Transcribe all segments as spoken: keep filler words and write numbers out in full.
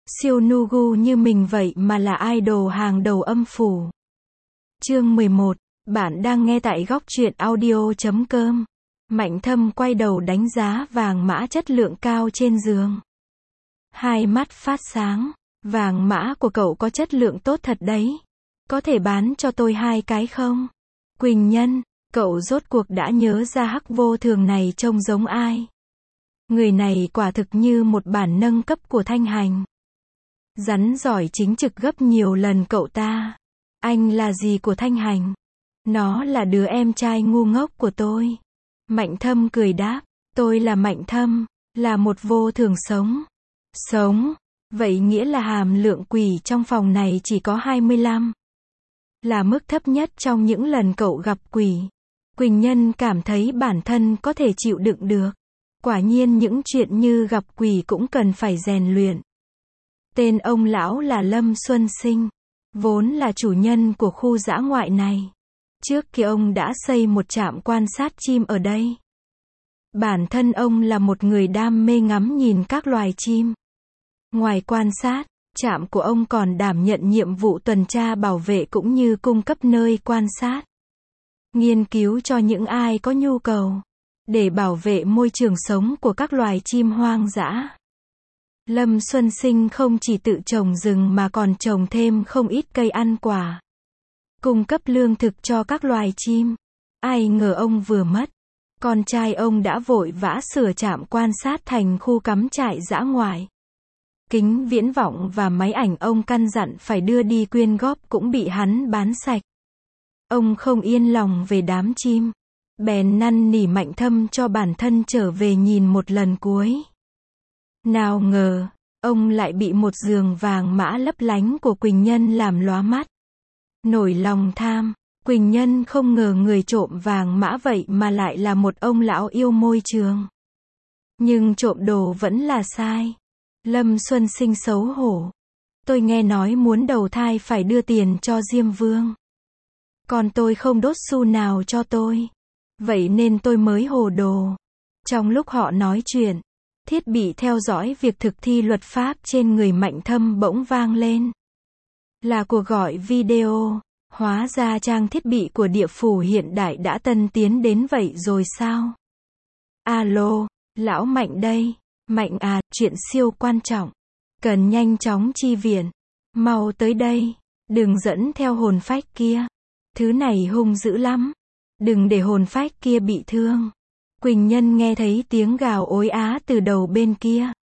Siêu Nugu như mình vậy mà là idol hàng đầu âm phủ. Chương mười một. Bạn đang nghe tại góc truyện audio chấm com. Mạnh Thâm quay đầu đánh giá vàng mã chất lượng cao trên giường. Hai mắt phát sáng. Vàng mã của cậu có chất lượng tốt thật đấy. Có thể bán cho tôi hai cái không? Quỳnh Nhân, cậu rốt cuộc đã nhớ ra hắc vô thường này trông giống ai? Người này quả thực như một bản nâng cấp của Thanh Hành. Rắn giỏi chính trực gấp nhiều lần cậu ta. Anh là gì của Thanh Hành? Nó là đứa em trai ngu ngốc của tôi. Mạnh Thâm cười đáp, tôi là Mạnh Thâm, là một vô thường sống. Sống? Vậy nghĩa là hàm lượng quỷ trong phòng này chỉ có hai mươi lăm. Là mức thấp nhất trong những lần cậu gặp quỷ. Quỳnh Nhân cảm thấy bản thân có thể chịu đựng được. Quả nhiên những chuyện như gặp quỷ cũng cần phải rèn luyện. Tên ông lão là Lâm Xuân Sinh, vốn là chủ nhân của khu dã ngoại này. Trước kia ông đã xây một trạm quan sát chim ở đây. Bản thân ông là một người đam mê ngắm nhìn các loài chim. Ngoài quan sát, trạm của ông còn đảm nhận nhiệm vụ tuần tra bảo vệ cũng như cung cấp nơi quan sát. Nghiên cứu cho những ai có nhu cầu, để bảo vệ môi trường sống của các loài chim hoang dã. Lâm Xuân Sinh không chỉ tự trồng rừng mà còn trồng thêm không ít cây ăn quả, cung cấp lương thực cho các loài chim. Ai ngờ ông vừa mất, con trai ông đã vội vã sửa trạm quan sát thành khu cắm trại dã ngoại. Kính viễn vọng và máy ảnh ông căn dặn phải đưa đi quyên góp cũng bị hắn bán sạch. Ông không yên lòng về đám chim, bèn năn nỉ Mạnh Thâm cho bản thân trở về nhìn một lần cuối. Nào ngờ, ông lại bị một giường vàng mã lấp lánh của Quỳnh Nhân làm lóa mắt. Nổi lòng tham, Quỳnh Nhân không ngờ người trộm vàng mã vậy mà lại là một ông lão yêu môi trường. Nhưng trộm đồ vẫn là sai. Lâm Xuân Sinh xấu hổ. Tôi nghe nói muốn đầu thai phải đưa tiền cho Diêm Vương. Còn tôi không đốt xu nào cho tôi. Vậy nên tôi mới hồ đồ. Trong lúc họ nói chuyện, thiết bị theo dõi việc thực thi luật pháp trên người Mạnh Thâm bỗng vang lên. Là cuộc gọi video. Hóa ra trang thiết bị của địa phủ hiện đại đã tân tiến đến vậy rồi sao? Alo, lão Mạnh đây. Mạnh à, chuyện siêu quan trọng. Cần nhanh chóng chi viện. Mau tới đây. Đừng dẫn theo hồn phách kia. Thứ này hung dữ lắm. Đừng để hồn phách kia bị thương. Quỳnh Nhân nghe thấy tiếng gào ối á từ đầu bên kia.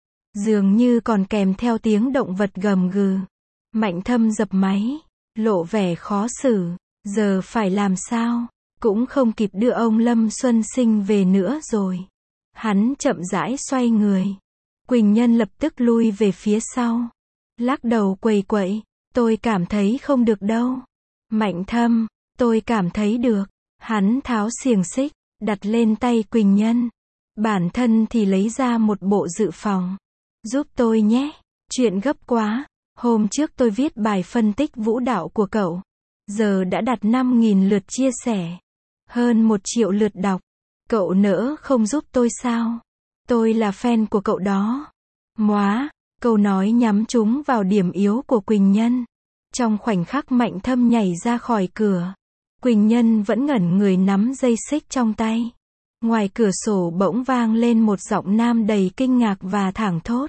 Dường như còn kèm theo tiếng động vật gầm gừ. Mạnh Thâm dập máy, lộ vẻ khó xử. Giờ phải làm sao? Cũng không kịp đưa ông Lâm Xuân Sinh về nữa rồi. Hắn chậm rãi xoay người. Quỳnh Nhân lập tức lui về phía sau. Lắc đầu quầy quậy. Tôi cảm thấy không được đâu. Mạnh Thâm, tôi cảm thấy được. Hắn tháo xiềng xích, đặt lên tay Quỳnh Nhân. Bản thân thì lấy ra một bộ dự phòng. Giúp tôi nhé. Chuyện gấp quá. Hôm trước tôi viết bài phân tích vũ đạo của cậu. Giờ đã đạt năm nghìn lượt chia sẻ. Hơn một triệu lượt đọc. Cậu nỡ không giúp tôi sao? Tôi là fan của cậu đó. Móa, câu nói nhắm trúng vào điểm yếu của Quỳnh Nhân. Trong khoảnh khắc Mạnh Thâm nhảy ra khỏi cửa, Quỳnh Nhân vẫn ngẩn người nắm dây xích trong tay. Ngoài cửa sổ bỗng vang lên một giọng nam đầy kinh ngạc và thảng thốt.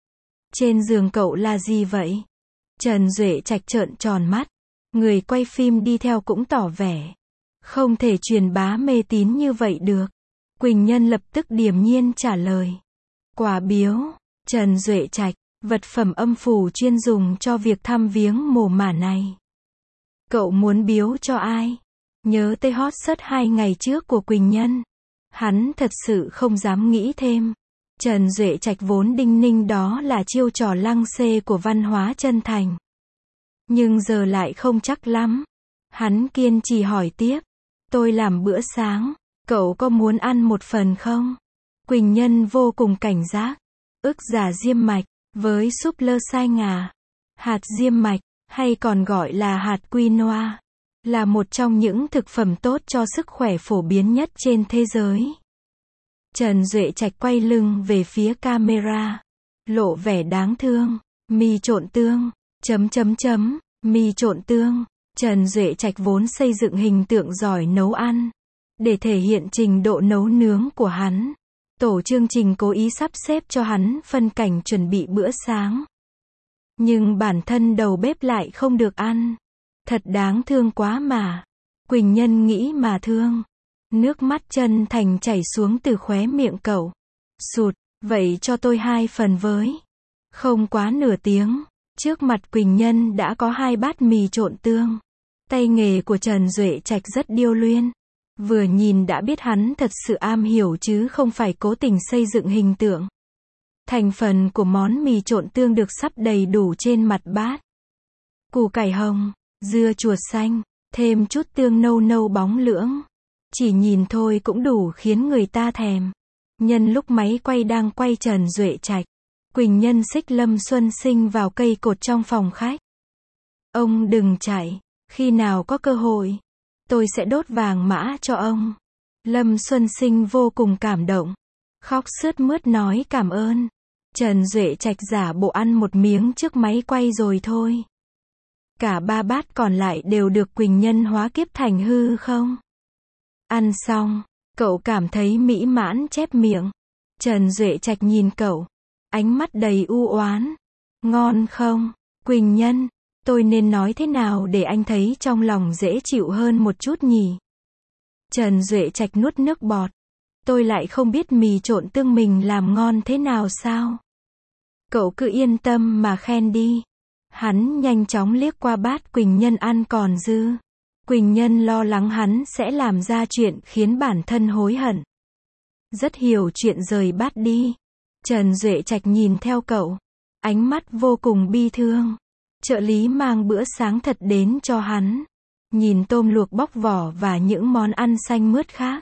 Trên giường cậu là gì vậy? Trần Duệ Trạch trợn tròn mắt. Người quay phim đi theo cũng tỏ vẻ. Không thể truyền bá mê tín như vậy được. Quỳnh Nhân lập tức điềm nhiên trả lời. Quà biếu, Trần Duệ Trạch, vật phẩm âm phủ chuyên dùng cho việc thăm viếng mồ mả này. Cậu muốn biếu cho ai? Nhớ tới hot search hai ngày trước của Quỳnh Nhân. Hắn thật sự không dám nghĩ thêm. Trần Duệ Trạch vốn đinh ninh đó là chiêu trò lăng xê của văn hóa chân thành. Nhưng giờ lại không chắc lắm. Hắn kiên trì hỏi tiếp. Tôi làm bữa sáng. Cậu có muốn ăn một phần không? Quỳnh Nhân vô cùng cảnh giác. Ức gà diêm mạch, với súp lơ sai ngà. Hạt diêm mạch, hay còn gọi là hạt quinoa, là một trong những thực phẩm tốt cho sức khỏe phổ biến nhất trên thế giới. Trần Duệ Trạch quay lưng về phía camera, lộ vẻ đáng thương. Mì trộn tương, chấm chấm chấm, mì trộn tương. Trần Duệ Trạch vốn xây dựng hình tượng giỏi nấu ăn. Để thể hiện trình độ nấu nướng của hắn, tổ chương trình cố ý sắp xếp cho hắn phân cảnh chuẩn bị bữa sáng. Nhưng bản thân đầu bếp lại không được ăn. Thật đáng thương quá mà. Quỳnh Nhân nghĩ mà thương. Nước mắt chân thành chảy xuống từ khóe miệng cậu. Sụt, vậy cho tôi hai phần với. Không quá nửa tiếng, trước mặt Quỳnh Nhân đã có hai bát mì trộn tương. Tay nghề của Trần Duệ Trạch rất điêu luyên. Vừa nhìn đã biết hắn thật sự am hiểu chứ không phải cố tình xây dựng hình tượng. Thành phần của món mì trộn tương được sắp đầy đủ trên mặt bát. Củ cải hồng, dưa chuột xanh, thêm chút tương nâu nâu bóng lưỡng. Chỉ nhìn thôi cũng đủ khiến người ta thèm. Nhân lúc máy quay đang quay Trần Duệ Trạch, Quỳnh Nhân xích Lâm Xuân Sinh vào cây cột trong phòng khách. Ông đừng chạy, khi nào có cơ hội, tôi sẽ đốt vàng mã cho ông. Lâm Xuân Sinh vô cùng cảm động, khóc sướt mướt nói cảm ơn. Trần Duệ Trạch giả bộ ăn một miếng trước máy quay rồi thôi. Cả ba bát còn lại đều được Quỳnh Nhân hóa kiếp thành hư không. Ăn xong, cậu cảm thấy mỹ mãn chép miệng. Trần Duệ Trạch nhìn cậu, ánh mắt đầy u oán. Ngon không, Quỳnh Nhân, tôi nên nói thế nào để anh thấy trong lòng dễ chịu hơn một chút nhỉ? Trần Duệ Trạch nuốt nước bọt. Tôi lại không biết mì trộn tương mình làm ngon thế nào sao? Cậu cứ yên tâm mà khen đi. Hắn nhanh chóng liếc qua bát Quỳnh Nhân ăn còn dư. Quỳnh Nhân lo lắng hắn sẽ làm ra chuyện khiến bản thân hối hận. Rất hiểu chuyện rời bát đi. Trần Duệ Trạch nhìn theo cậu, ánh mắt vô cùng bi thương. Trợ lý mang bữa sáng thật đến cho hắn. Nhìn tôm luộc bóc vỏ và những món ăn xanh mướt khác.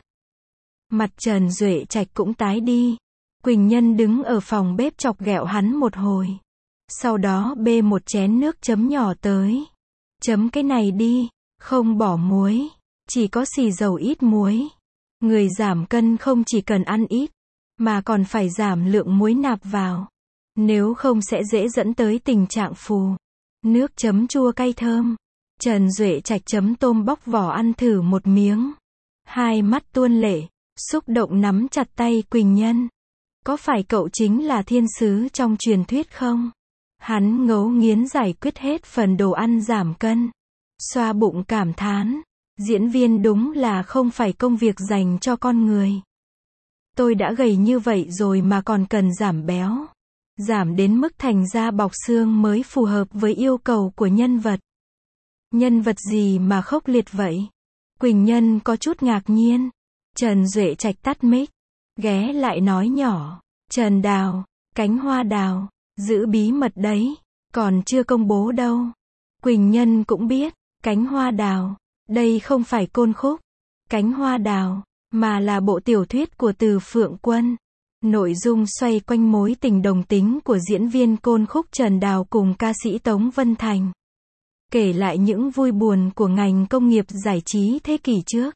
Mặt Trần Duệ Trạch cũng tái đi. Quỳnh Nhân đứng ở phòng bếp chọc ghẹo hắn một hồi. Sau đó bê một chén nước chấm nhỏ tới. Chấm cái này đi, không bỏ muối, chỉ có xì dầu ít muối. Người giảm cân không chỉ cần ăn ít, mà còn phải giảm lượng muối nạp vào. Nếu không sẽ dễ dẫn tới tình trạng phù. Nước chấm chua cay thơm. Trần Duệ Trạch chấm tôm bóc vỏ ăn thử một miếng. Hai mắt tuôn lệ, xúc động nắm chặt tay Quỳnh Nhân. Có phải cậu chính là thiên sứ trong truyền thuyết không? Hắn ngấu nghiến giải quyết hết phần đồ ăn giảm cân. Xoa bụng cảm thán. Diễn viên đúng là không phải công việc dành cho con người. Tôi đã gầy như vậy rồi mà còn cần giảm béo. Giảm đến mức thành da bọc xương mới phù hợp với yêu cầu của nhân vật. Nhân vật gì mà khốc liệt vậy? Quỳnh Nhân có chút ngạc nhiên. Trần Duệ Trạch tắt mic, ghé lại nói nhỏ. Trần Đào, cánh hoa đào, giữ bí mật đấy, còn chưa công bố đâu. Quỳnh Nhân cũng biết, cánh hoa đào, đây không phải Côn Khúc, cánh hoa đào, mà là bộ tiểu thuyết của Từ Phượng Quân. Nội dung xoay quanh mối tình đồng tính của diễn viên Côn Khúc Trần Đào cùng ca sĩ Tống Vân Thành. Kể lại những vui buồn của ngành công nghiệp giải trí thế kỷ trước.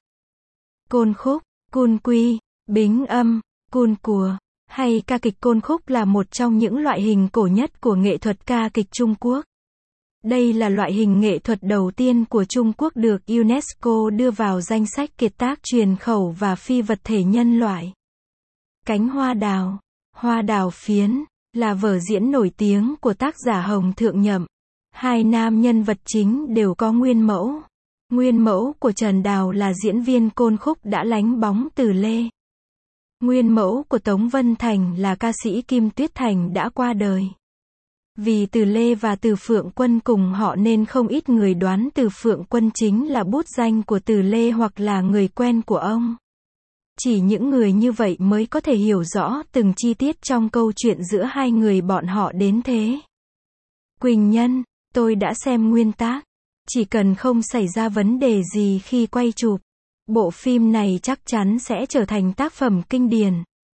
Côn Khúc, Cun Quy, Bính Âm, Cun Cùa, hay ca kịch Côn Khúc là một trong những loại hình cổ nhất của nghệ thuật ca kịch Trung Quốc. Đây là loại hình nghệ thuật đầu tiên của Trung Quốc được UNESCO đưa vào danh sách kiệt tác truyền khẩu và phi vật thể nhân loại. Cánh hoa đào, hoa đào phiến, là vở diễn nổi tiếng của tác giả Hồng Thượng Nhậm. Hai nam nhân vật chính đều có nguyên mẫu. Nguyên mẫu của Trần Đào là diễn viên Côn Khúc đã lánh bóng Từ Lê. Nguyên mẫu của Tống Vân Thành là ca sĩ Kim Tuyết Thành đã qua đời. Vì Từ Lê và Từ Phượng Quân cùng họ nên không ít người đoán Từ Phượng Quân chính là bút danh của Từ Lê hoặc là người quen của ông. Chỉ những người như vậy mới có thể hiểu rõ từng chi tiết trong câu chuyện giữa hai người bọn họ đến thế. Quỳnh Nhân, tôi đã xem nguyên tác. Chỉ cần không xảy ra vấn đề gì khi quay chụp, bộ phim này chắc chắn sẽ trở thành tác phẩm kinh điển.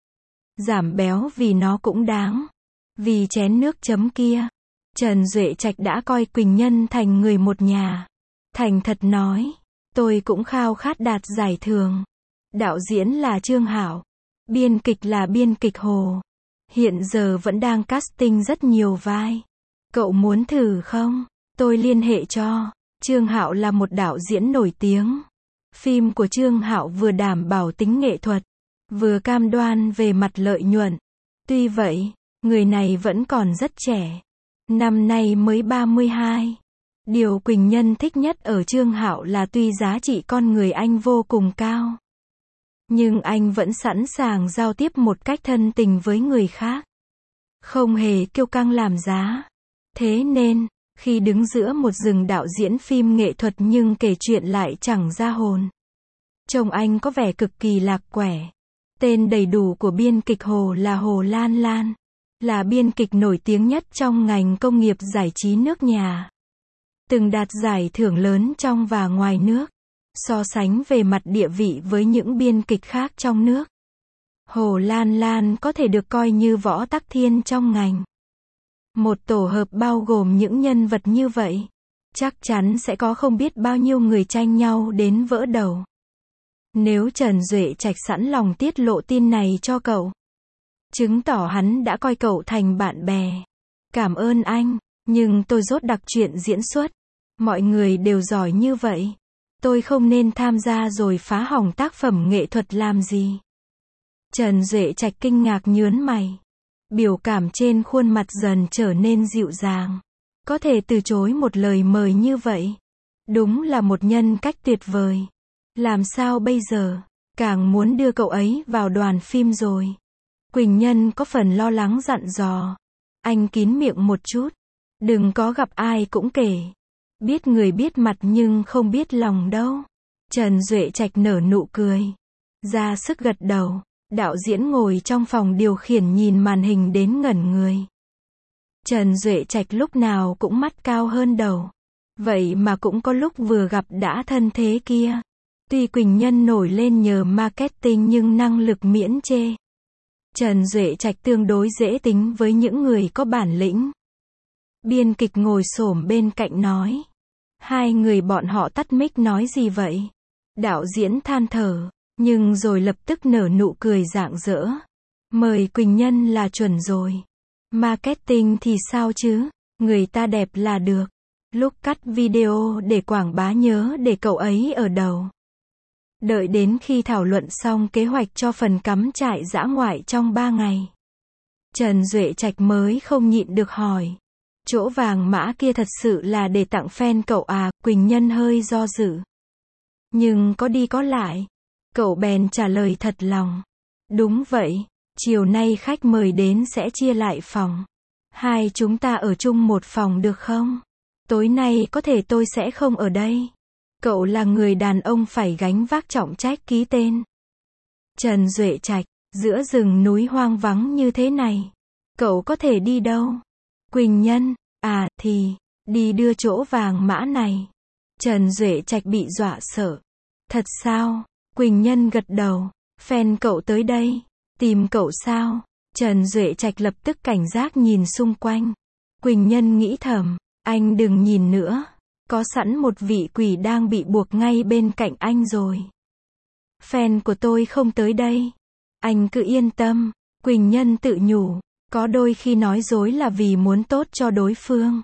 Giảm béo vì nó cũng đáng. Vì chén nước chấm kia, Trần Duệ Trạch đã coi Quỳnh Nhân thành người một nhà. Thành thật nói, tôi cũng khao khát đạt giải thưởng. Đạo diễn là Trương Hảo, biên kịch là biên kịch Hồ. Hiện giờ vẫn đang casting rất nhiều vai. Cậu muốn thử không? Tôi liên hệ cho. Trương Hạo là một đạo diễn nổi tiếng. Phim của Trương Hạo vừa đảm bảo tính nghệ thuật, vừa cam đoan về mặt lợi nhuận. Tuy vậy, người này vẫn còn rất trẻ. Năm nay mới ba mươi hai. Điều Quỳnh Nhân thích nhất ở Trương Hạo là tuy giá trị con người anh vô cùng cao, nhưng anh vẫn sẵn sàng giao tiếp một cách thân tình với người khác, không hề kiêu căng làm giá. Thế nên, khi đứng giữa một rừng đạo diễn phim nghệ thuật nhưng kể chuyện lại chẳng ra hồn, trông anh có vẻ cực kỳ lạc quẻ. Tên đầy đủ của biên kịch Hồ là Hồ Lan Lan, là biên kịch nổi tiếng nhất trong ngành công nghiệp giải trí nước nhà, từng đạt giải thưởng lớn trong và ngoài nước. So sánh về mặt địa vị với những biên kịch khác trong nước, Hồ Lan Lan có thể được coi như Võ Tắc Thiên trong ngành. Một tổ hợp bao gồm những nhân vật như vậy, chắc chắn sẽ có không biết bao nhiêu người tranh nhau đến vỡ đầu. Nếu Trần Duệ Trạch sẵn lòng tiết lộ tin này cho cậu, chứng tỏ hắn đã coi cậu thành bạn bè. Cảm ơn anh, nhưng tôi dốt đặc truyện diễn xuất. Mọi người đều giỏi như vậy. Tôi không nên tham gia rồi phá hỏng tác phẩm nghệ thuật làm gì. Trần Duệ Trạch kinh ngạc nhớn mày. Biểu cảm trên khuôn mặt dần trở nên dịu dàng. Có thể từ chối một lời mời như vậy. Đúng là một nhân cách tuyệt vời. Làm sao bây giờ? Càng muốn đưa cậu ấy vào đoàn phim rồi. Quỳnh Nhân có phần lo lắng dặn dò. Anh kín miệng một chút. Đừng có gặp ai cũng kể. Biết người biết mặt nhưng không biết lòng đâu. Trần Duệ Trạch nở nụ cười. Ra sức gật đầu. Đạo diễn ngồi trong phòng điều khiển nhìn màn hình đến ngẩn người. Trần Duệ Trạch lúc nào cũng mắt cao hơn đầu. Vậy mà cũng có lúc vừa gặp đã thân thế kia. Tuy Quỳnh Nhân nổi lên nhờ marketing nhưng năng lực miễn chê. Trần Duệ Trạch tương đối dễ tính với những người có bản lĩnh. Biên kịch ngồi xổm bên cạnh nói. Hai người bọn họ tắt mic nói gì vậy? Đạo diễn than thở, nhưng rồi lập tức nở nụ cười rạng rỡ. Mời Quỳnh Nhân là chuẩn rồi. Marketing thì sao chứ? Người ta đẹp là được. Lúc cắt video để quảng bá nhớ để cậu ấy ở đầu. Đợi đến khi thảo luận xong kế hoạch cho phần cắm trại dã ngoại trong ba ngày, Trần Duệ Trạch mới không nhịn được hỏi. Chỗ vàng mã kia thật sự là để tặng fan cậu à? Quỳnh Nhân hơi do dự. Nhưng có đi có lại. Cậu bèn trả lời thật lòng. Đúng vậy, chiều nay khách mời đến sẽ chia lại phòng. Hai chúng ta ở chung một phòng được không? Tối nay có thể tôi sẽ không ở đây. Cậu là người đàn ông phải gánh vác trọng trách ký tên. Trần Duệ Trạch, giữa rừng núi hoang vắng như thế này, cậu có thể đi đâu? Quỳnh Nhân, à thì, đi đưa chỗ vàng mã này. Trần Duệ Trạch bị dọa sợ. Thật sao? Quỳnh Nhân gật đầu. Fan cậu tới đây. Tìm cậu sao? Trần Duệ Trạch lập tức cảnh giác nhìn xung quanh. Quỳnh Nhân nghĩ thầm, anh đừng nhìn nữa. Có sẵn một vị quỷ đang bị buộc ngay bên cạnh anh rồi. Fan của tôi không tới đây. Anh cứ yên tâm. Quỳnh Nhân tự nhủ. Có đôi khi nói dối là vì muốn tốt cho đối phương.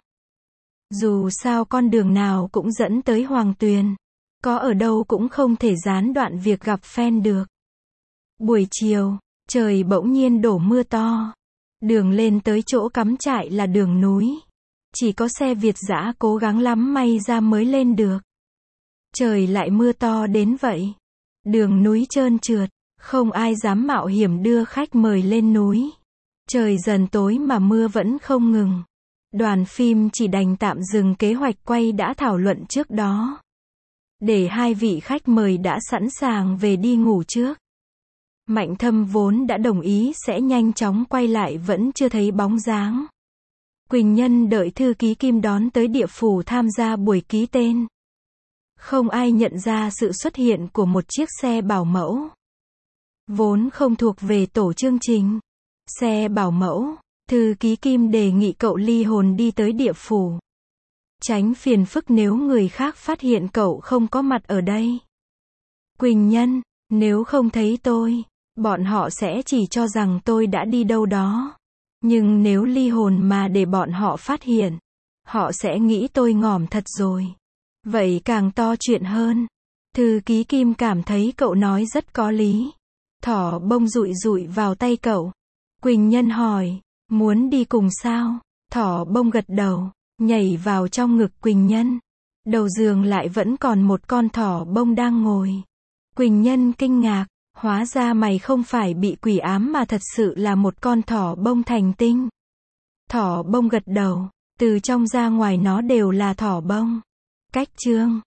Dù sao con đường nào cũng dẫn tới Hoàng Tuyền. Có ở đâu cũng không thể gián đoạn việc gặp fan được. Buổi chiều, trời bỗng nhiên đổ mưa to. Đường lên tới chỗ cắm trại là đường núi. Chỉ có xe Việt dã cố gắng lắm may ra mới lên được. Trời lại mưa to đến vậy. Đường núi trơn trượt, không ai dám mạo hiểm đưa khách mời lên núi. Trời dần tối mà mưa vẫn không ngừng. Đoàn phim chỉ đành tạm dừng kế hoạch quay đã thảo luận trước đó. Để hai vị khách mời đã sẵn sàng về đi ngủ trước. Mạnh Thâm vốn đã đồng ý sẽ nhanh chóng quay lại vẫn chưa thấy bóng dáng. Quỳnh Nhân đợi thư ký Kim đón tới địa phủ tham gia buổi ký tên. Không ai nhận ra sự xuất hiện của một chiếc xe bảo mẫu. Vốn không thuộc về tổ chương trình. Xe bảo mẫu, thư ký Kim đề nghị cậu ly hồn đi tới địa phủ. Tránh phiền phức nếu người khác phát hiện cậu không có mặt ở đây. Quỳnh Nhân, nếu không thấy tôi, bọn họ sẽ chỉ cho rằng tôi đã đi đâu đó. Nhưng nếu ly hồn mà để bọn họ phát hiện, họ sẽ nghĩ tôi ngỏm thật rồi. Vậy càng to chuyện hơn. Thư ký Kim cảm thấy cậu nói rất có lý. Thỏ bông dụi dụi vào tay cậu. Quỳnh Nhân hỏi, muốn đi cùng sao? Thỏ bông gật đầu, nhảy vào trong ngực Quỳnh Nhân. Đầu giường lại vẫn còn một con thỏ bông đang ngồi. Quỳnh Nhân kinh ngạc, hóa ra mày không phải bị quỷ ám mà thật sự là một con thỏ bông thành tinh. Thỏ bông gật đầu, từ trong ra ngoài nó đều là thỏ bông. Cách chương